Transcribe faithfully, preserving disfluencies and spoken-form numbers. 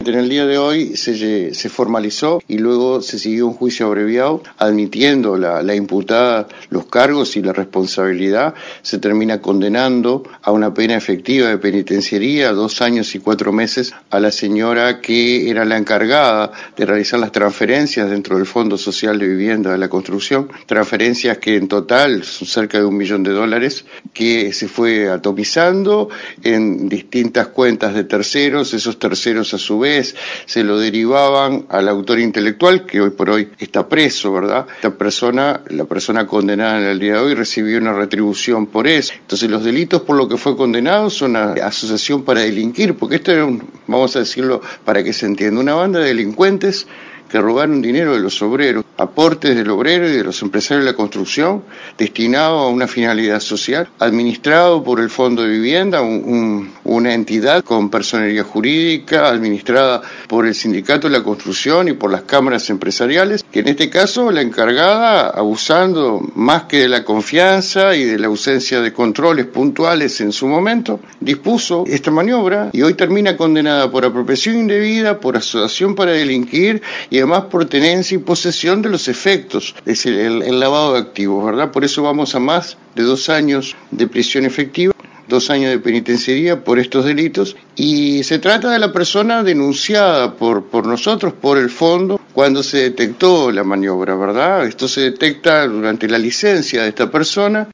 Exactamente, en el día de hoy se, se formalizó y luego se siguió un juicio abreviado admitiendo la, la imputada los cargos y la responsabilidad. Se termina condenando a una pena efectiva de penitenciaría, dos años y cuatro meses, a la señora que era la encargada de realizar las transferencias dentro del Fondo Social de Vivienda de la Construcción, transferencias que en total son cerca de un millón de dólares, que se fue atomizando en distintas cuentas de terceros. Esos terceros a su vez se lo derivaban al autor intelectual, que hoy por hoy está preso, ¿verdad? Esta persona, la persona condenada en el día de hoy, recibió una retribución por eso. Entonces los delitos por lo que fue condenado son a asociación para delinquir, porque esto era un, vamos a decirlo para que se entienda, una banda de delincuentes que robaron dinero de los obreros, aportes del obrero y de los empresarios de la construcción, destinado a una finalidad social, administrado por el Fondo de Vivienda, un, un, una entidad con personería jurídica, administrada por el Sindicato de la Construcción y por las cámaras empresariales, que en este caso la encargada, abusando más que de la confianza y de la ausencia de controles puntuales en su momento, dispuso esta maniobra y hoy termina condenada por apropiación indebida, por asociación para delinquir y además por tenencia y posesión de los efectos, es el, el, el lavado de activos, ¿verdad? Por eso vamos a más de dos años de prisión efectiva, dos años de penitenciaría por estos delitos, y se trata de la persona denunciada por, por nosotros, por el fondo, cuando se detectó la maniobra, ¿verdad? Esto se detecta durante la licencia de esta persona.